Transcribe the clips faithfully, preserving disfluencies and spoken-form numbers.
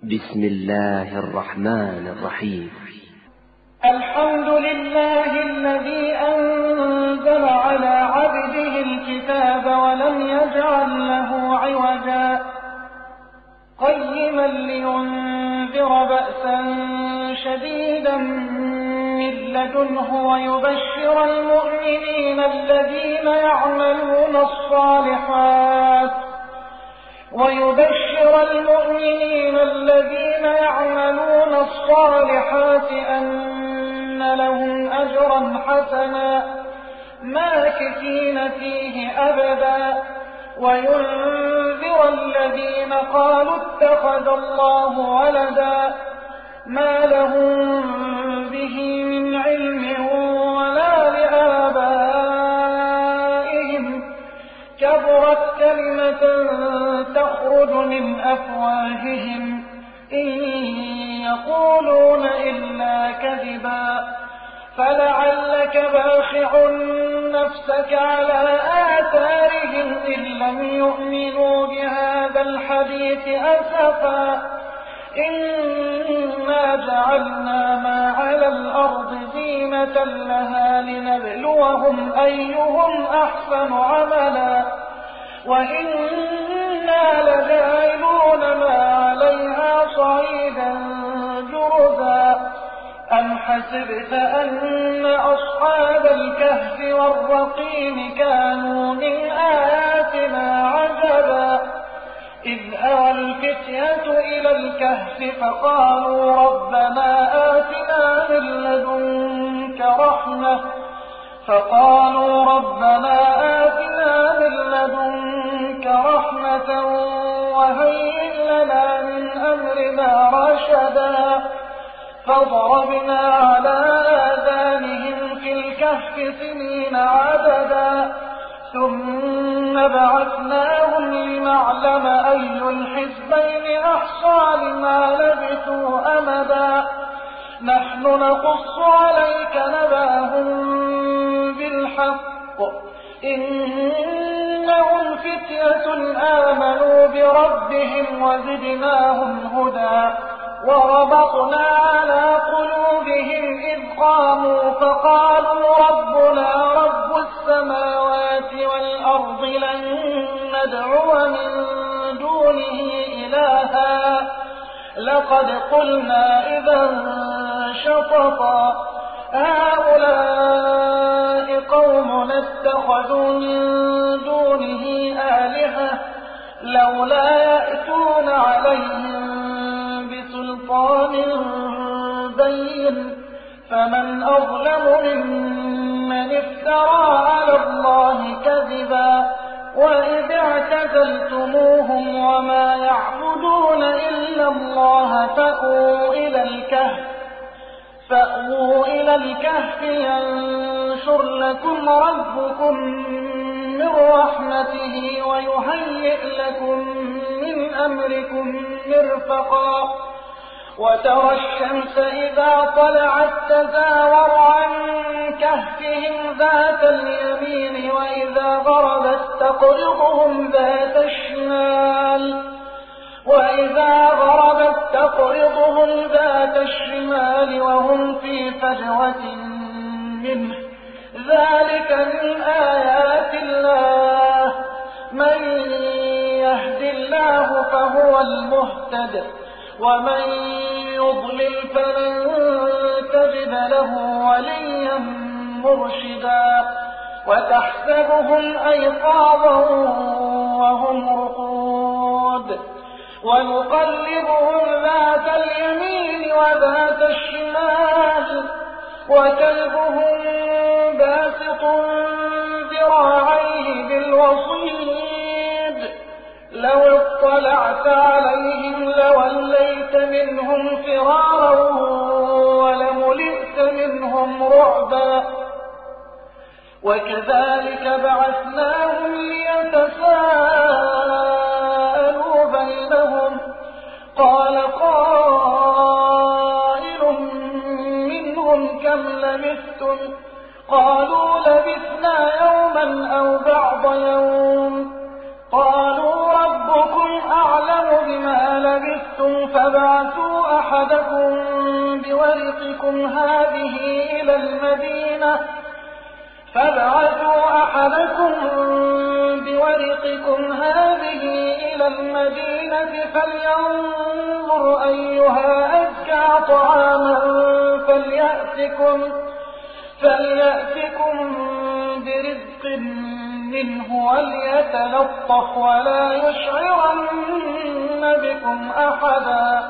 بسم الله الرحمن الرحيم. الحمد لله الذي أنزل على عبده الكتاب ولم يجعل له عوجا قيما لينذر بأسا شديدا من لدنه ويبشر المؤمنين الذين يعملون الصالحات ويبشر المؤمنين الذين يعملون الصالحات أن لهم أجرا حسنا ماكثين فيه أبدا وينذر الذين قالوا اتخذ الله ولدا ما لهم به من علم ولا لآبائهم كبرت كلمة تخرج من أفواههم إن يقولون إلا كذبا فلعلك باخع نفسك على آثارهم إن لم يؤمنوا بهذا الحديث أسفا إنا جعلنا ما على الأرض زينة لها لنبلوهم أيهم أحسن عملا وإنا لجاعلون ما عليها صعيدا جرزا أم حسبت أن أصحاب الكهف والرقيم كانوا من آياتنا عجبا إذ أوى الفتية إلى الكهف فقالوا ربنا آتنا من لدنك رحمة فقالوا ربنا آتنا من لدنك رحمة وهيئ لنا من أمرنا رشدا فضربنا على آذانهم في الكهف سنين عددا ثم بعثناهم لنعلم أي الحزبين أحصى لما لبثوا أمدا نحن نقص عليك نبأهم بالحق إنهم فتية آمنوا بربهم وزدناهم هدى وربطنا على قلوبهم إذ قاموا فقالوا ربنا رب السماوات والأرض لن ندعو من دونه إلها لقد قلنا إذا شططا هؤلاء قوم اتخذوا من دونه آلهة لولا يأتون عليهم بسلطان بين فمن أظلم ممن افترى على الله كذبا وإذ اعتزلتموهم وما يعبدون إلا الله فأووا إلى الكهف فأووا إلى الكهف ينشر لكم ربكم من رحمته ويهيئ لكم من أمركم مرفقا وترى الشمس إذا طلعت تزاور عن كهفهم ذات اليمين وإذا غربت تقرضهم ذات الشمال وإذا غربت تقرضهم ذات الشمال وهم في فجوة منه ذلك من آيات الله من يهد الله فهو المهتد ومن يضلل فلن تجد له وليا مرشدا وتحسبهم أيقاظا وهم رقود ونقلبهم ذات اليمين وذات الشمال وكلبهم باسط ذراعيه بالوصيد لو اطلعت عليهم لوليت منهم فرارا ولملئت منهم رعبا وكذلك بعثناهم ليتساءلوا بينهم قال قائل منهم كم لبثتم قالوا لبثنا يوما أو بعض يوم قالوا ربكم أعلم بما لبثتم خفتم فابعثوا أحدكم بورقكم هذه إلى المدينة فابعثوا أحدكم بورقكم هذه إلى المدينة فلينظر أيها أزكى طعاما فليأتكم, فليأتكم برزق منه وليتلطف ولا يشعرن بكم أحدا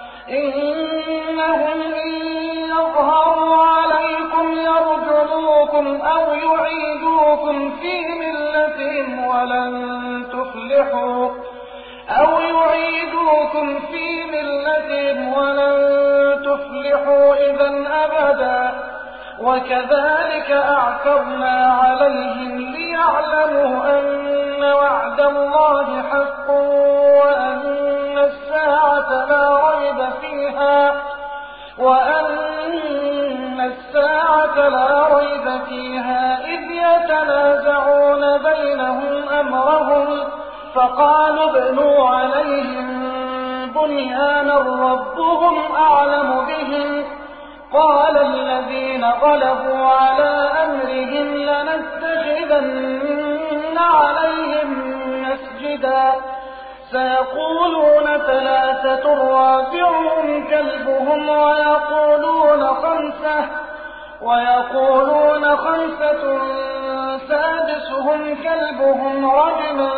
إنهم إن يظهروا عليكم يرجموكم أو يعيدوكم في ملتهم ولن تفلحوا أو يعيدوكم في ملتهم ولن تفلحوا إذا أبدا وكذلك أعثرنا عليهم ليعلموا أن وعد الله حق وأن الساعة لا ريب فيها وأن الساعة لا ريب فيها إذ يتنازعون بينهم أمرهم فقالوا ابنوا عليهم بنيانا ربهم أعلم بهم قال الذين غلبوا على أمرهم لنتخذن عليهم مسجدا سيقولون ثلاثة رابعهم كلبهم ويقولون خمسة ويقولون خمسة سادسهم كلبهم رجما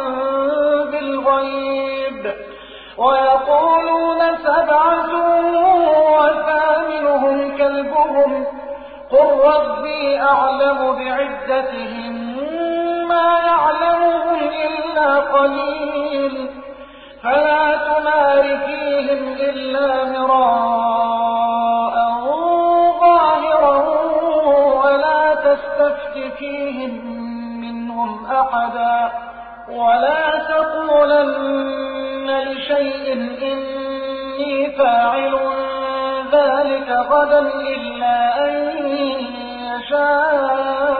بالغيب ويقولون سبعة وثامنهم كلبهم قل ربي أعلم بعدتهم ما يعلمهم إلا قليل فلا تمار فيهم إلا مراء ظاهرا ولا تستفت فيهم منهم أحدا ولا تقولن لشيء إني فاعل ذلك غدا إلا أن يشاء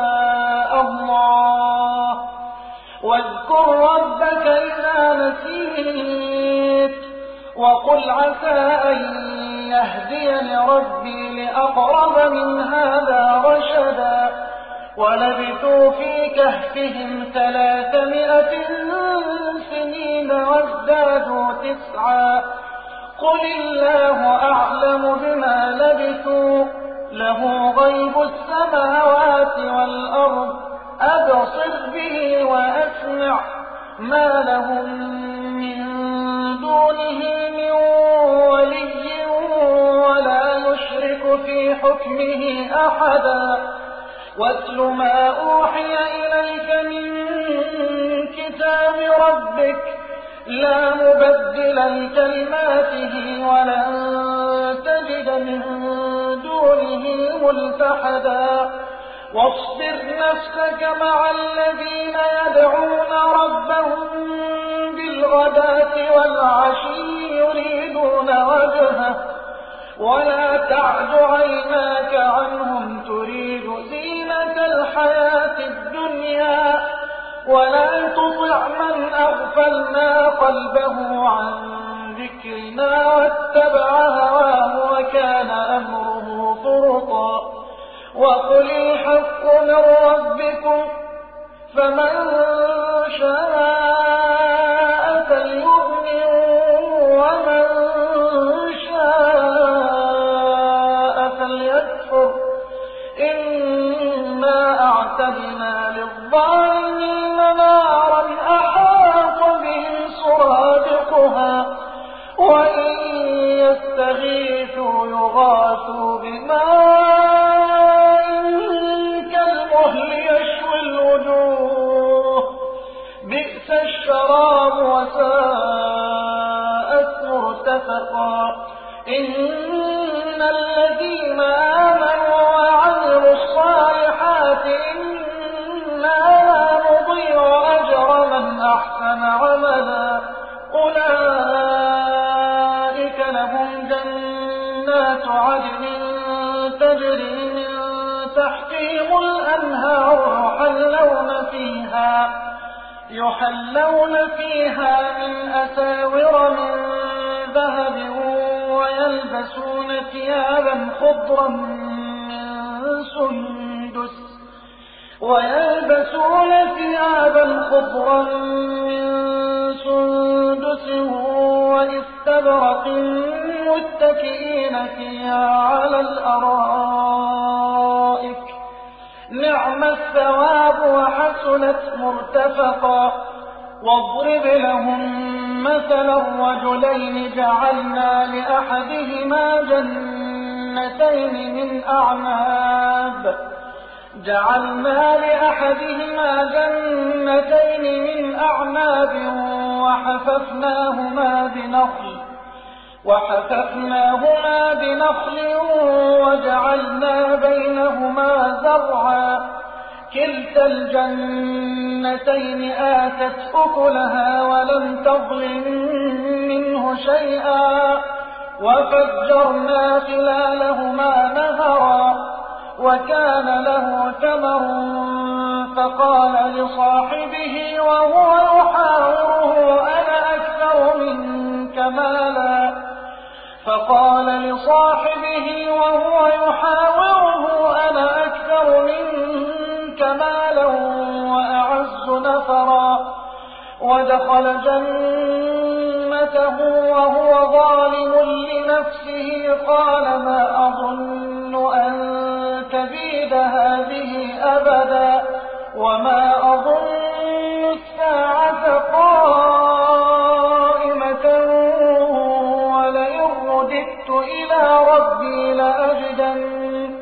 الله واذكر ربك إذا نسيت وقل عسى أن يهديني ربي لأقرب من هذا رشدا ولبثوا في كهفهم ثلاثمائة سنين وازدادوا تسعا قل الله أعلم بما لبثوا له غيب السماوات والأرض أبصر به وأسمع ما لهم من دونه من ولي ولا يشرك في حكمه أحدا واتل ما أوحي إليك من كتاب ربك لا مبدل لكلماته ولن تجد من دونه ملتحدا واصبر نفسك مع الذين يدعون ربهم بالغداة والعشي يريدون وجهه ولا تعد عيناك عنهم تريد زينة الحياة الدنيا ولا تطع من أغفلنا قلبه عن ذكرنا واتبع هواه وكان أمره فرطا وقل الحق من ربكم فمن شاء فليؤمن ومن شاء فليكفر إنا أعتدنا للظالمين نارا أحاط بهم سرادقها وإن يستغيثوا يغاثوا بماء كالمهل يشوي الوجوه بئس الشراب وساءت مرتفقا إن الذين آمنوا وعملوا الصالحات إنا لا نضيع أجر من أحسن عملا أولئك لهم جنات عدن تجري من تحتهم الأنهار يحلون فيها يحلون فيها من أساور من ذهب ويلبسون ثيابا خضرا من سندس ويلبسون ثيابا خضرا من سندس واستبرق متكئين فيها على الأرائك نعم الثواب وحسنت مرتفقا. واضرب لهم مثلا الرجلين جعلنا لأحدهما جنتين من أعناب جعلنا لأحدهما جنتين من أعناب وحففناهما بنخل وحففناهما بنخل وجعلنا بينهما زرعا كلتا الجنتين آتت أكلها ولم تظلم منه شيئا وفجرنا خلالهما نهرا وكان له ثمر فقال لصاحبه وهو يحاوره أنا أكثر منك مالا فقال لصاحبه وهو يحاوره أنا أكثر منك مالا وأعز نفرا ودخل جنته وهو ظالم لنفسه قال ما أظن أن تبيد هذه أبدا وما أظن الساعة قائمة ولئن رددت إلى ربي لأجدن,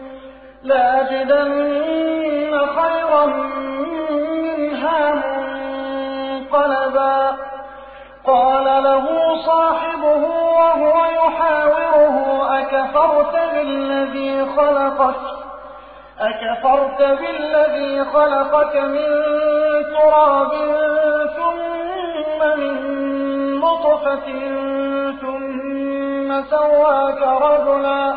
لأجدن خيرا منها منقلبا. قال له صاحبه وهو يحاوره أكفرت بالذي خلقك أكفرت بالذي خلقك من تراب ثم من نطفة ثم سواك رجلا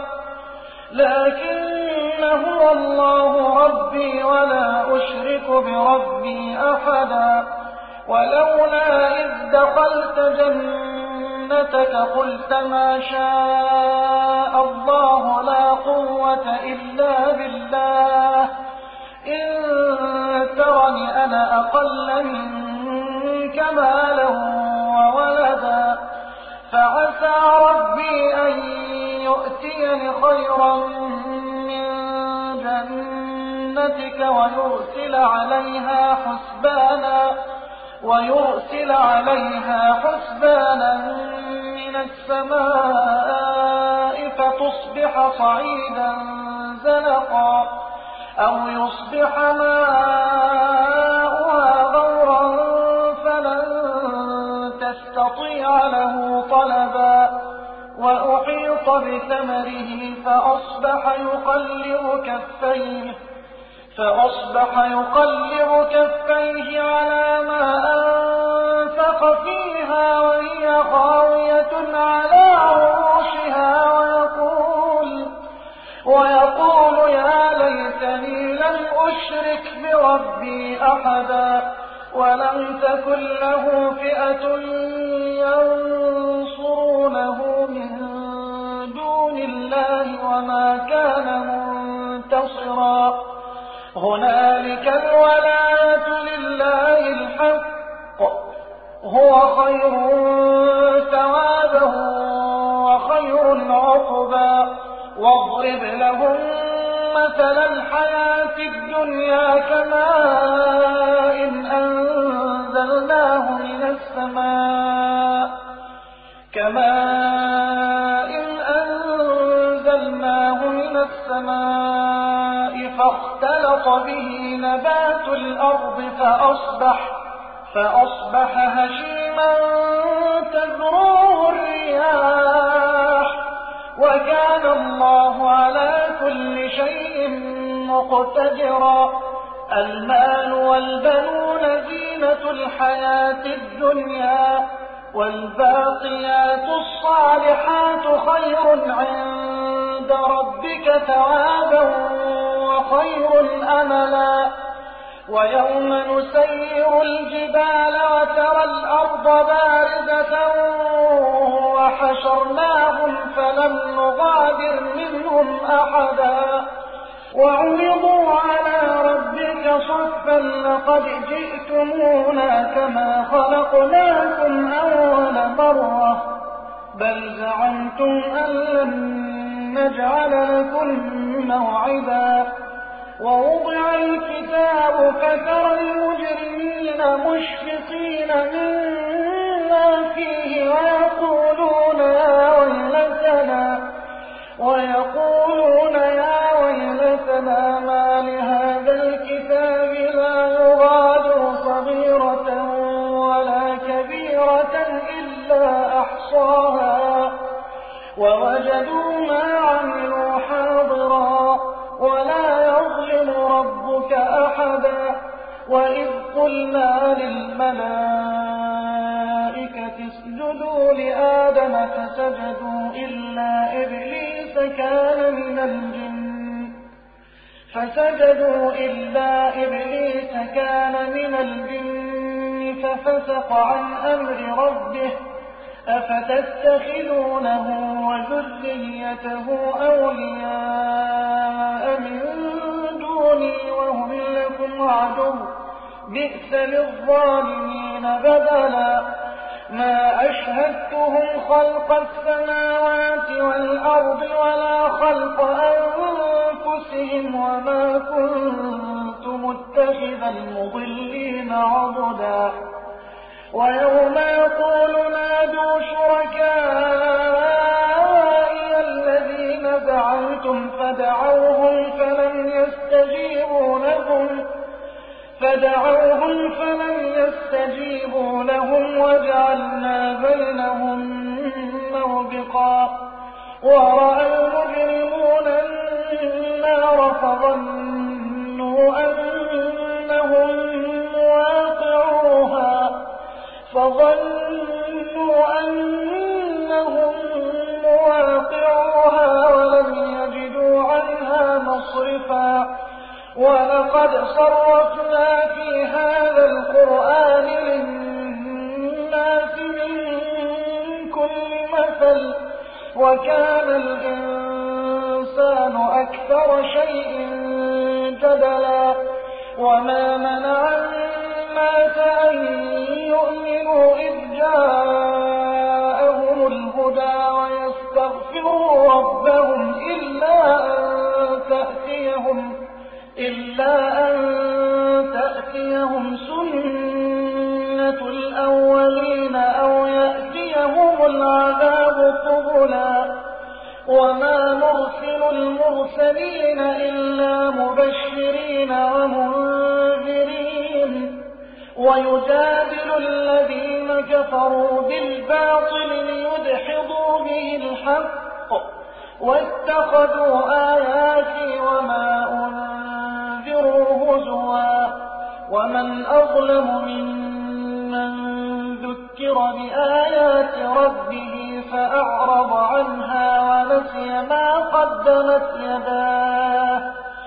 لكن هو الله ربي ولا أشرك بربي أحدا. ولولا إذ دخلت جنتك قلت ما شاء الله لا قوة إلا بالله إن ترني أنا أقل منك مالا وولدا فعسى ربي أن يؤتيني خيرا من جنتك ويرسل عليها حسبانا ويرسل عليها حسبانا من السماء فتصبح صعيدا زلقا أو يصبح ماؤها غورا فلن تستطيع له طلبا. وأحيط بثمره فأصبح يقلب كفيه فأصبح يقلب كفيه على ما أنفق فيها وهي خاوية على عروشها ويقول, ويقول يا ليتني لم أشرك بربي أحدا ولم تكن له فئة ينصرونه من دون الله وما كان منتصرا. هنالك الولاية لله الحق هو خير ثوابا وخير عقبا. واضرب لهم مثل الحياة الدنيا كماء أنزلناه من السماء كماء أنزلناه من السماء فاختلط به نبات الأرض فأصبح فأصبح هشيما تذروه الرياح وكان الله على كل شيء مقتدرا. المال والبنون زينة الحياة الدنيا والباقيات الصالحات خير عند ربك ثوابا وخير أملا. ويوم نسير الجبال وترى الأرض بارزة حشرناهم فلم نغادر منهم أحدا وعرضوا على ربك صفا لقد جئتمونا كما خلقناكم أول مرة بل زعمتم أن لن نجعل لكم موعدا ووضع الكتاب فترى المجرمين مشفقين مما فيه ويقولون يا ويلتنا ويقولون يا ويلتنا ما لهذا الكتاب لا يغادر صغيرة ولا كبيرة إلا أحصاها ووجدوا ما عملوا حاضرا ولا يظلم ربك أحدا وإذ قلنا للملائكة اسجدوا لآدم فسجدوا إلا إبليس كان من الجن فسجدوا إلا إبليس كان من الجن ففسق عن أمر ربه أفتتخذونه وذريته أولياء من دوني وهم لكم عدو بئس للظالمين بدلا ما أشهدتهم خلق السماوات والأرض ولا خلق أنفسهم وما كنت متخذ المضلين عضدا ويوم يقول نادوا شركائي الذين زعمتم فدعوهم فلم يستجيبوا لهم فدعوهم فلم يستجيبوا لهم وجعلنا بينهم موبقا ورأى المجرمون النار فظنوا أنهم مواقعوها فظنوا أنهم مواقعوها ولم يجدوا عنها مصرفا ولقد صرفنا في هذا القرآن للناس من كل مثل وكان الإنسان أكثر شيء جدلا وما منع الناس أن يؤمنوا إذ جاءهم الهدى ويستغفروا ربهم إلا أن تأتيهم إلا أن تأتيهم سنة الأولين أو يأتيهم العذاب قبلا وما نرسل المرسلين إلا مبشرين ومنذرين ويجادل الذين كفروا بالباطل ليدحضوا به الحق واتخذوا آياتي وما أنذروا هزوا ومن أظلم ممن ذكر بآيات ربه فأعرض عنها ونسي ما قدمت يداه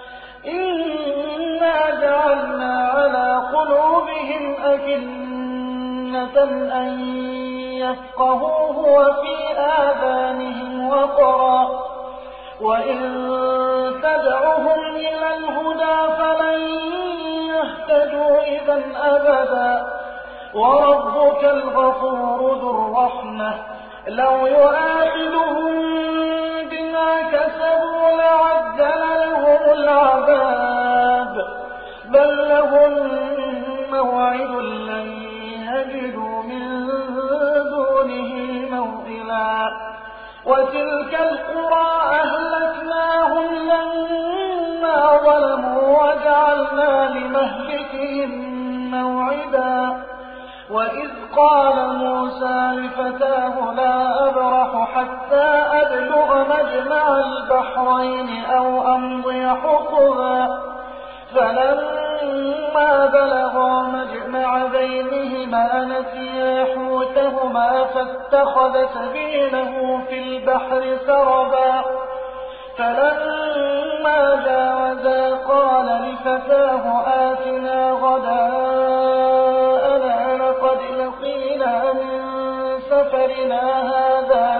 إنا جعلنا على قلوبهم أكنة أن يفقهوه وفي آذانهم وقرا وإن تدعهم إلى الهدى فلن يهتدوا إذا أبدا وربك الغفور ذو الرحمة لو يؤاخذهم بما كسبوا لعجل لهم العذاب بل لهم موعد لن يجدوا من دونه موئلا وتلك القرى أهلكناهم لما ظلموا وجعلنا لمهلكهم موعدا وإذ قال موسى لفتاه لا أبرح حتى أبلغ مجمع البحرين أو أمضي حقبا فلما بلغا مجمع بينهما نسيا حوتهما فاتخذ سبيله في البحر سربا فلما جاوزا قال لفتاه آتنا غداءنا لقد لقينا من سفرنا هذا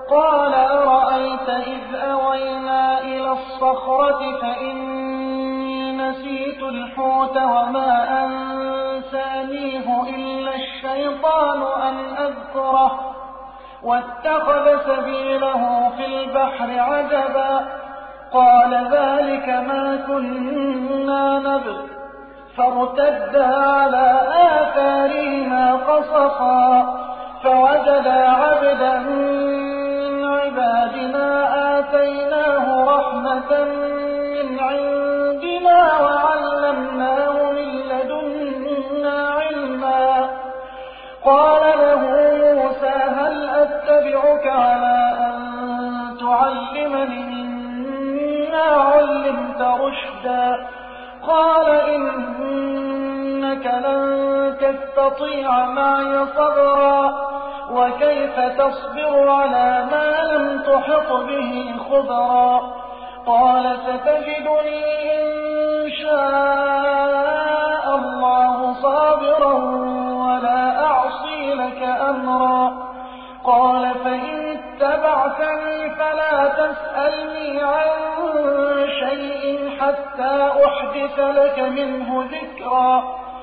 قال أرأيت إذ أوينا إلى الصخرة فإني نسيت الحوت وما أنسانيه إلا الشيطان أن أذكره واتخذ سبيله في البحر عجبا قال ذلك ما كنا نبغ فارتدا على آثارهما قصصا فوجدا عبدا من عبادنا آتيناه رحمة من عندنا وعلمناه من لدنا علما قال له موسى هل أتبعك على أن تعلمني مما علمت رشدا قال إنك لن تستطيع معي صبرا وكيف تصبر على ما لم تحط به خبرا قال ستجدني إن شاء الله صابرا ولا أعصي لك أمرا قال فإن اتبعتني فلا تسألني عن شيء حتى أحدث لك منه ذكرا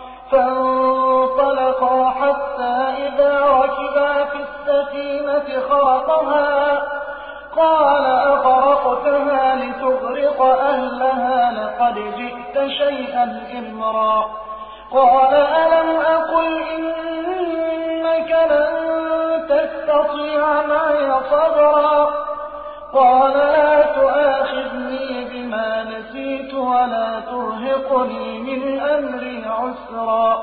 فانطلقا حتى إذا ركبا في السفينة خرقها قال أخرقتها لتغرق أهلها لقد جئت شيئا إمرا قال ألم أقل إنك لن تستطيع معي صبرا قال لا تؤاخذني بما نسيت ولا ترهقني من أمري عسرا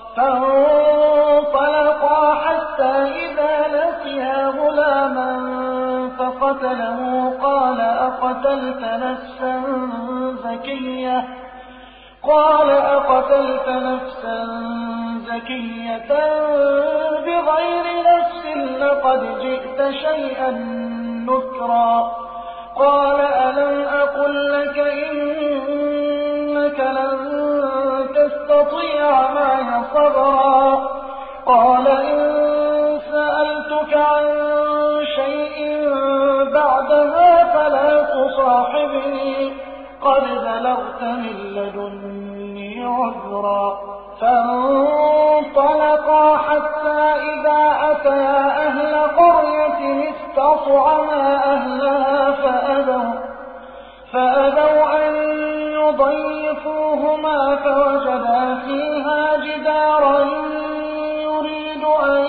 فانطلقا حتى إذا لقيا غلاما فقتله قال أقتلت نفسا زكية قال أقتلت نفسا زكية بغير نفس لقد جئت شيئا نكرا قال ألم أقل لك إنك لن تستطيع معي صبرا قال إن سألتك عن شيء بعدها فلا تصاحبني قد بلغت من لدني عذرا فانطلقا حتى إذا أتيا أهل قرية استطعما أهلها فأبوا, فأبوا أن يضيفوهما فوجدا فيها جدارا يريد أن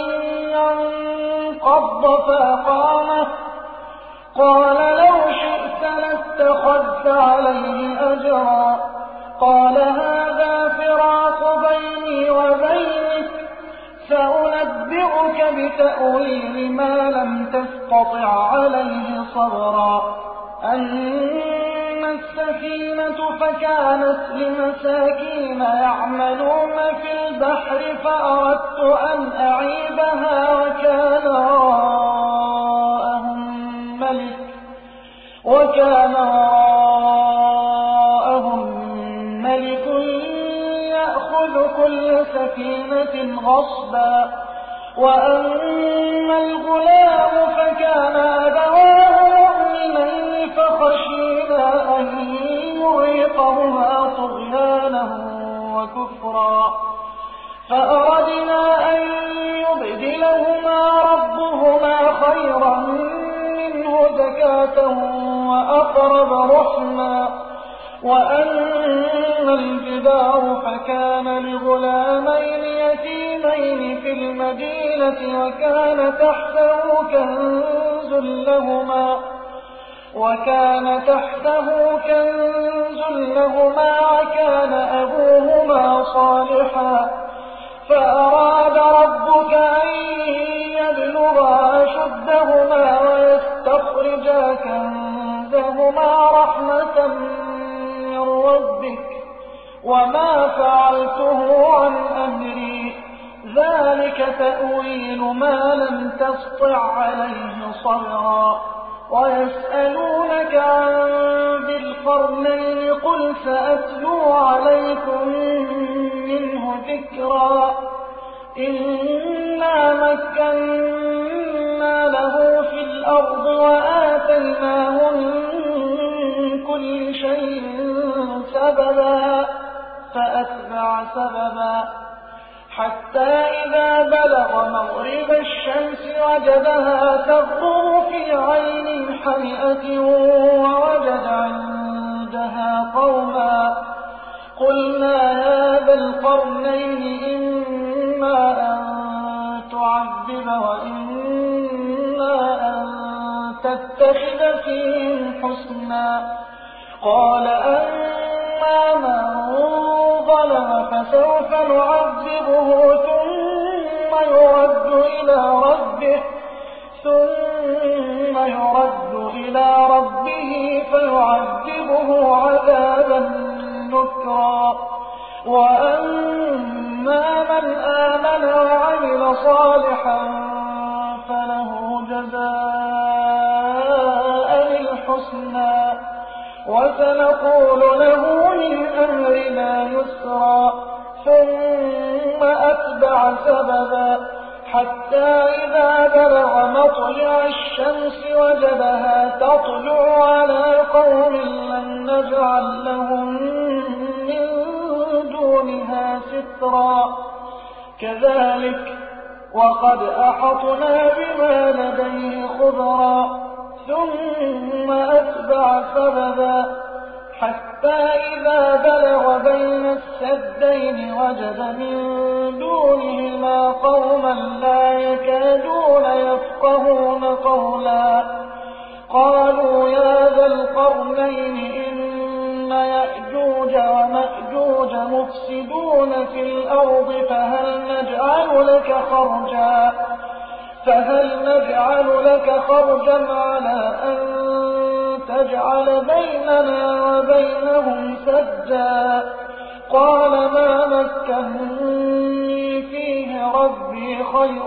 ينقض فأقامه قال لو شئت لاتخذت عليه أجرا قال هذا فراق بيني وبينك سأنبئك بتأويل ما لم تستطع عليه صبرا أما السفينة فكانت لمساكين يعملون في البحر فأردت أن أعيبها وكان وراءهم ملك وكان وراءهم ملك يأخذ كل سفينة غصبا وأما الغلام فكان أبواه مؤمنين فخشينا أن يرهقهما طغيانا وكفرا فأردنا أن يبدلهما ربهما خيرا منه زكاة وأقرب رحما وأما الجدار فكان لغلامين يتيمين في المدينة وكان تحته كنز لهما وكان تحته كنز لهما وكان أبوهما صالحا فأراد ربك أن يبلغا أشدهما ويستخرجا كنزهما رحمة من ربك وما فعلته عن أمري ذلك تأويل ما لم تسطع عليه صبرا ويسألونك عن ذي القرنين قل سأتلو عليكم منه ذكرا إنا مكنا له في الأرض سببا حتى إذا بلغ مغرب الشمس وجدها تغرب في عين حمئة ووجد عندها قوما قلنا يا ذا القرنين إما أن تعذب وإما أن تتخذ فيهم حسنا قال أما من ظلم فسوف نعذبه ثم يرد إلى ربه ثم يرد إلى ربه فيعذبه عذابا نكرا وأما من آمن وعمل صالحا فله جزاء الحسنى وسنقول له من أمرنا يسرا ثم أتبع سببا حتى إذا بلغ مطلع الشمس وجدها تطلع على قوم لم نجعل لهم من دونها سترا كذلك وقد أحطنا بما لديه خبرا ثم أتبع سببا حتى إذا بلغ بين السدين وجد من دونهما قوما لا يكادون يفقهون قولا قالوا يا ذا القرنين إن يأجوج ومأجوج مفسدون في الأرض فهل نجعل لك خرجا فهل نجعل لك خرجا على أن تجعل بيننا وبينهم سدا قال ما مكنني فيه ربي خير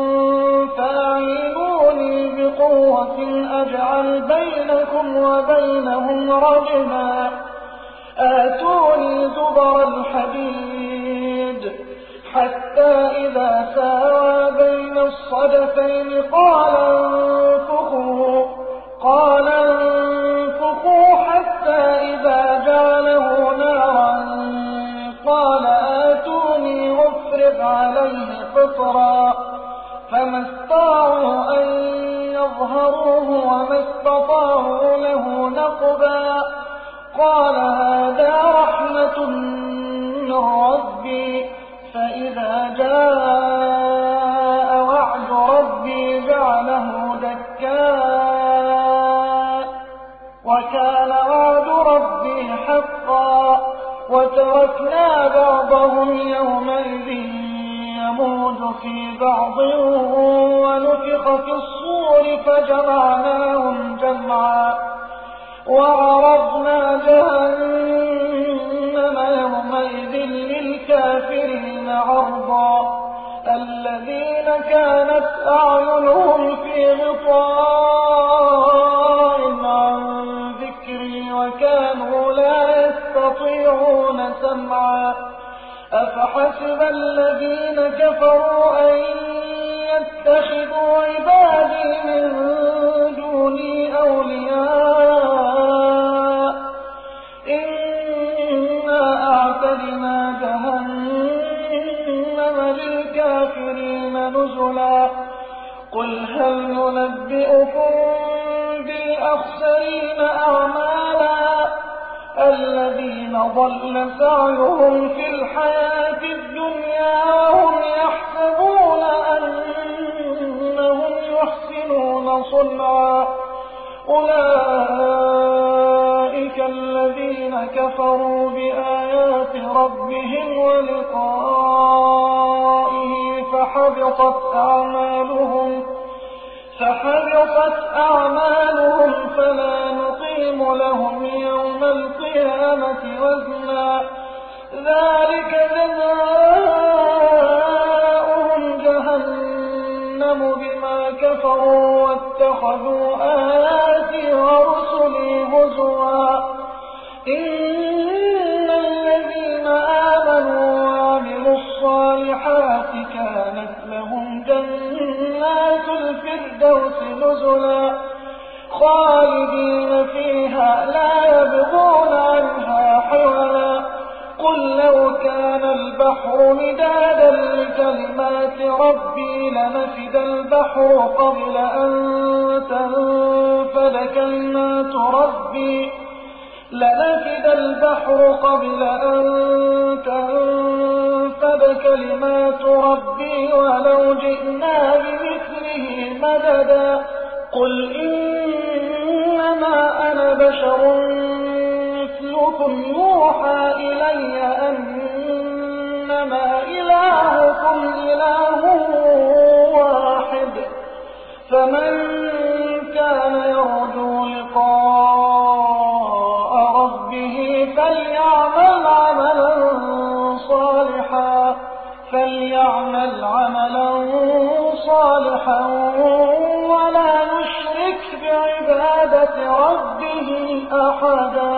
فأعينوني بقوة أجعل بينكم وبينهم رجما آتوني زبر الحديد حتى إذا ساوى بين الصدفين قال انفخوا قال انفخوا حتى إذا جعله نارا قال آتوني أفرغ عليه قطرا فما استطاعوا أن يظهروه وما استطاعوا له نقبا قال هذا رحمة من ربي فإذا جاء وعد ربي جعله دكا وكان وعد ربي حقا وتركنا بعضهم يومئذ يموج في بعض ونفخ في الصور فجمعناهم جمعا وعرضنا جهنم يومئذ للكافرين عرضا الذين كانت أعينهم في غطاء عن ذكري وكانوا لا يستطيعون سمعا أفحسب الذين كفروا أن يتخذوا عبادي من دوني أولياء إنا أعتدنا جهنم للكافرين نزلا قل هل ننبئكم بالأخسرين أعمالا الذين ضل سعيهم في الحياة الدنيا وهم يحسبون أنهم يحسنون صنعا أولئك الذين كفروا بآيات ربهم ولقائه فحبطت أعمالهم فحبطت أعمالهم فلا نقيم لهم يوم القيامة وزنا ذلك جزاؤهم جهنم بما كفروا واتخذوا آياتي ورسلي هزوا إن الذين آمنوا وعملوا الصالحات كانت لهم جنات الفردوس نزلا خالدين فيها لا يبغون عنها حولا قل لو كان كان البحر مدادا لكلمات ربي لنفد البحر قبل أن تنفد كلمات ربي لنفد البحر قبل أن تنفد كلمات ربي ولو جئنا بمثله مددا قل إنما أنا بشر مثلكم يوحى إلي أنما إلهكم إله واحد فمن كان يرجو لقاء ربه فليعمل عملا صالحا فليعمل عملا صالحا ولا يشرك بعبادة ربه أحدا